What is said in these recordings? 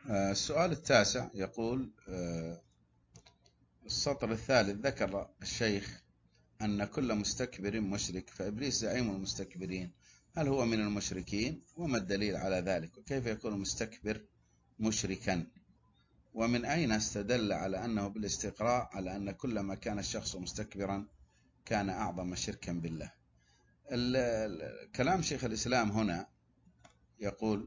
السؤال التاسع يقول السطر الثالث: ذكر الشيخ أن كل مستكبر مشرك، فإبليس زعيم المستكبرين، هل هو من المشركين؟ وما الدليل على ذلك؟ وكيف يكون المستكبر مشركا؟ ومن أين استدل على أنه بالاستقراء على أن كلما كان الشخص مستكبرا كان أعظم شركا بالله؟ كلام شيخ الإسلام هنا يقول: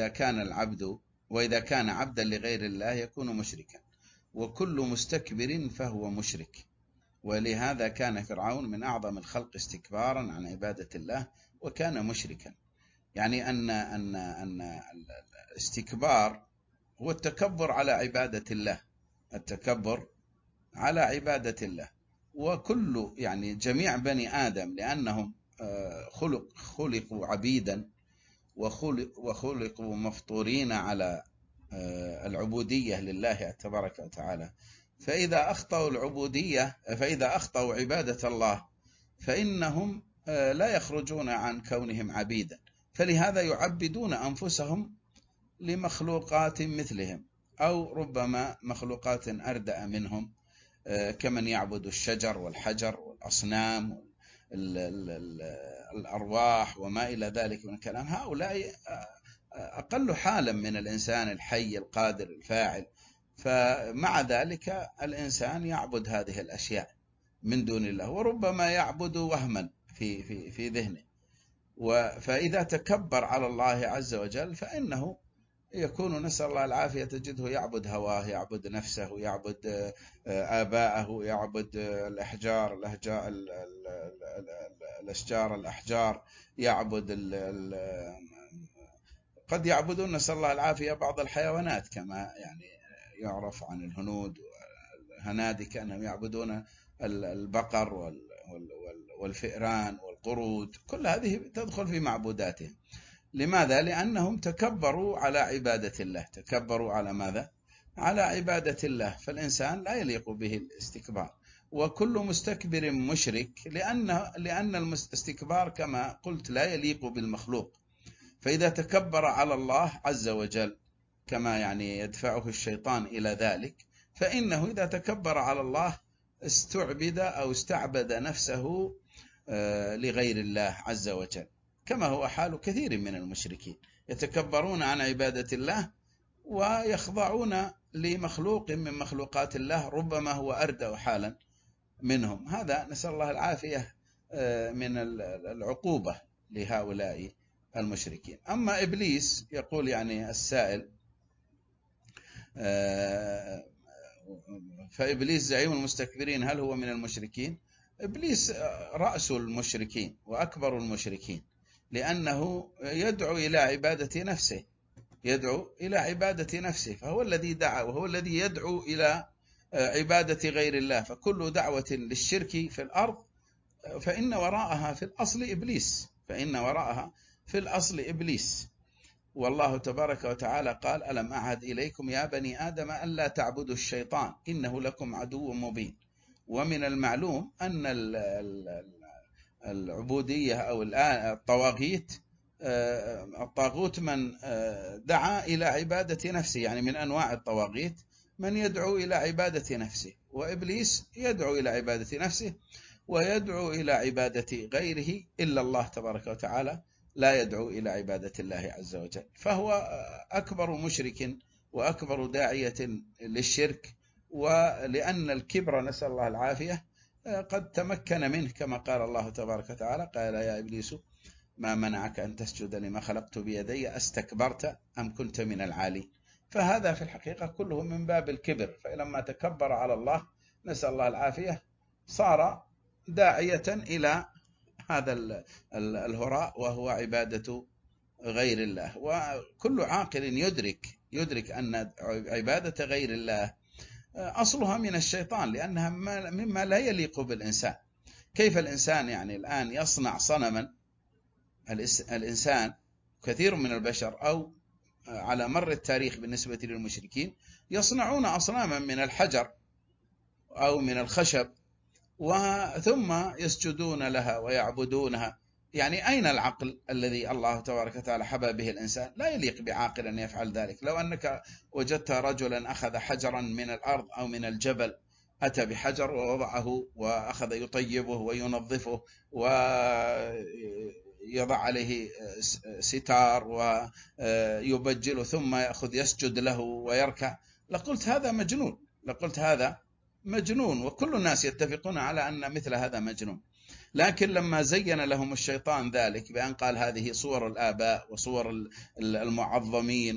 وإذا كان عبدا لغير الله يكون مشركا، وكل مستكبر فهو مشرك. ولهذا كان فرعون من أعظم الخلق استكبارا عن عبادة الله وكان مشركا. يعني أن الاستكبار هو التكبر على عبادة الله، التكبر على عبادة الله. وكل يعني جميع بني آدم لأنهم خلقوا عبيدا وخلقوا مفطورين على العبودية لله تبارك وتعالى، فإذا أخطأوا عبادة الله فإنهم لا يخرجون عن كونهم عبيدا، فلهذا يعبدون أنفسهم لمخلوقات مثلهم، أو ربما مخلوقات أردأ منهم، كمن يعبد الشجر والحجر والأصنام الأرواح وما إلى ذلك من الكلام. هؤلاء أقل حالا من الإنسان الحي القادر الفاعل، فمع ذلك الإنسان يعبد هذه الأشياء من دون الله، وربما يعبد وهما في ذهنه. فإذا تكبر على الله عز وجل فإنه يكون، نسأل الله العافية، تجده يعبد هواه، يعبد نفسه، يعبد آباءه، يعبد الأحجار، يعبد قد يعبدون، نسأل الله العافية، بعض الحيوانات، كما يعني يعرف عن الهنود والهنادكة أنهم يعبدون البقر والفئران والقرود، كل هذه تدخل في معبوداتهم. لماذا؟ لأنهم تكبروا على عبادة الله. تكبروا على ماذا؟ على عبادة الله. فالإنسان لا يليق به الاستكبار، وكل مستكبر مشرك، لأن الاستكبار كما قلت لا يليق بالمخلوق. فإذا تكبر على الله عز وجل كما يعني يدفعه الشيطان إلى ذلك، فإنه إذا تكبر على الله استعبد نفسه لغير الله عز وجل، كما هو حال كثير من المشركين، يتكبرون عن عبادة الله ويخضعون لمخلوق من مخلوقات الله ربما هو أردأ حالا منهم. هذا نسأل الله العافية من العقوبة لهؤلاء المشركين. أما إبليس، يقول يعني السائل: فإبليس زعيم المستكبرين، هل هو من المشركين؟ إبليس رأس المشركين وأكبر المشركين، لأنه يدعو إلى عبادة نفسه، فهو الذي دعا، وهو الذي يدعو إلى عبادة غير الله. فكل دعوة للشرك في الأرض فإن وراءها في الأصل إبليس. والله تبارك وتعالى قال: ألم أعهد إليكم يا بني آدم ألا تعبدوا الشيطان إنه لكم عدو مبين. ومن المعلوم أن العبودية أو الطاغوت من دعا إلى عبادة نفسه، يعني من أنواع الطواغيت من يدعو إلى عبادة نفسه، وإبليس يدعو إلى عبادة نفسه ويدعو إلى عبادة غيره، إلا الله تبارك وتعالى لا يدعو إلى عبادة الله عز وجل. فهو أكبر مشرك وأكبر داعية للشرك، ولأن الكبر، نسأل الله العافية، قد تمكن منه، كما قال الله تبارك وتعالى: قال يا إبليس ما منعك أن تسجد لما خلقت بيدي أستكبرت أم كنت من العالين. فهذا في الحقيقة كله من باب الكبر. فلما تكبر على الله، نسأل الله العافية، صار داعية إلى هذا الهراء، وهو عبادة غير الله. وكل عاقل يدرك أن عبادة غير الله أصلها من الشيطان، لأنها مما لا يليق بالإنسان. كيف الإنسان يعني الآن يصنع صنما؟ الإنسان، كثير من البشر، أو على مر التاريخ بالنسبة للمشركين، يصنعون أصناما من الحجر أو من الخشب، ثم يسجدون لها ويعبدونها يعني أين العقل الذي الله تبارك وتعالى حبى به الإنسان؟ لا يليق بعاقل أن يفعل ذلك. لو أنك وجدت رجلا أخذ حجرا من الأرض أو من الجبل، أتى بحجر ووضعه وأخذ يطيبه وينظفه ويضع عليه ستار ويبجله، ثم يأخذ يسجد له ويركع، لقلت هذا مجنون، لقلت هذا مجنون، وكل الناس يتفقون على أن مثل هذا مجنون. لكن لما زين لهم الشيطان ذلك بأن قال هذه صور الآباء وصور المعظمين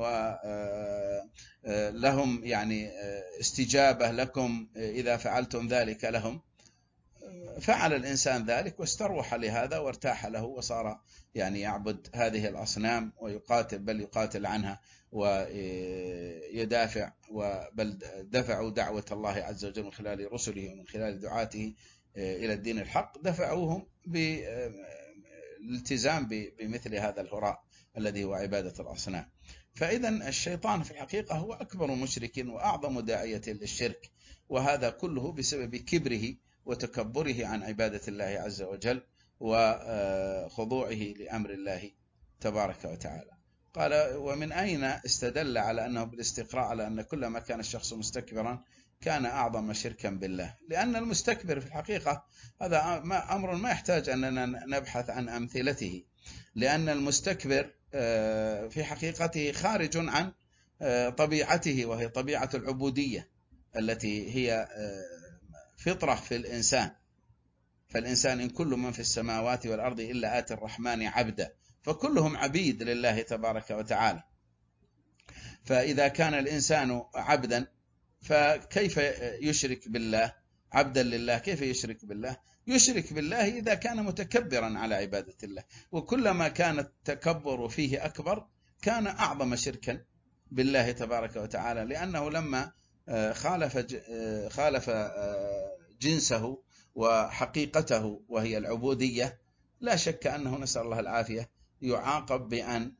ولهم يعني استجابة لكم إذا فعلتم ذلك لهم، فعل الإنسان ذلك واستروح لهذا وارتاح له، وصار يعني يعبد هذه الأصنام ويقاتل، بل يقاتل عنها ويدافع، بل دفعوا دعوة الله عز وجل من خلال رسله ومن خلال دعاته إلى الدين الحق، دفعوهم بالالتزام بمثل هذا الهراء الذي هو عبادة الأصنام. فإذا الشيطان في الحقيقة هو أكبر مشرك وأعظم داعية للشرك، وهذا كله بسبب كبره وتكبره عن عبادة الله عز وجل وخضوعه لأمر الله تبارك وتعالى. قال: ومن أين استدل على أنه بالاستقراء على أن كلما كان الشخص مستكبرا كان أعظم شركا بالله؟ لأن المستكبر في الحقيقة هذا أمر ما يحتاج أننا نبحث عن أمثلته، لأن المستكبر في حقيقته خارج عن طبيعته، وهي طبيعة العبودية التي هي فطرة في الإنسان. فالإنسان إن كل من في السماوات والأرض إلا آتي الرحمن عبدا، فكلهم عبيد لله تبارك وتعالى. فإذا كان الإنسان عبدا فكيف يشرك بالله؟ عبدا لله كيف يشرك بالله؟ يشرك بالله إذا كان متكبرا على عبادة الله، وكلما كان التكبر فيه أكبر كان أعظم شركا بالله تبارك وتعالى، لأنه لما خالف جنسه وحقيقته وهي العبودية، لا شك أنه نسأل الله العافية يعاقب بأن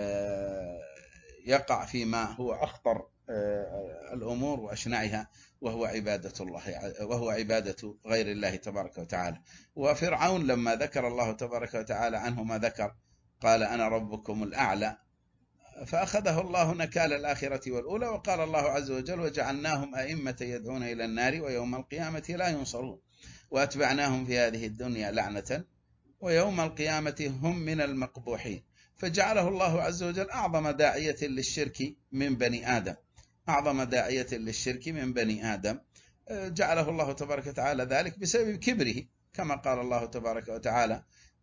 يقع فيما هو أخطر الأمور وأشنعها، وهو عبادة الله، وهو عبادة غير الله تبارك وتعالى. وفرعون لما ذكر الله تبارك وتعالى عنه ما ذكر، قال: أنا ربكم الأعلى، فأخذه الله نكال الآخرة والأولى، وقال الله عز وجل: وجعلناهم أئمة يدعون إلى النار ويوم القيامة لا ينصرون وأتبعناهم في هذه الدنيا لعنة ويوم القيامة هم من المقبوحين. فجعله الله عز وجل أعظم داعية للشرك من بني آدم، أعظم داعية للشرك من بني آدم، جعله الله تبارك وتعالى ذلك بسبب كبره، كما قال الله تبارك وتعالى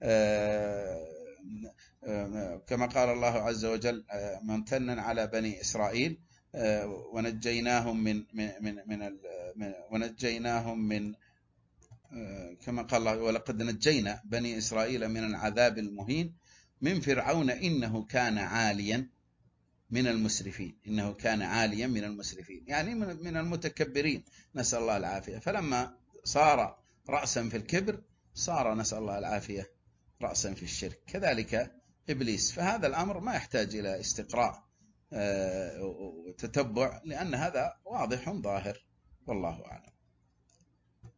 كما قال الله عز وجل ممتنا على بني إسرائيل: ونجيناهم من كما قال الله: ولقد نجينا بني إسرائيل من العذاب المهين من فرعون إنه كان عاليا من المسرفين. إنه كان عاليا من المسرفين يعني من المتكبرين، نسأل الله العافية. فلما صار رأسا في الكبر صار نسأل الله العافية رأسا في الشرك، كذلك إبليس. فهذا الأمر ما يحتاج إلى استقراء وتتبع، لأن هذا واضح ظاهر، والله أعلم.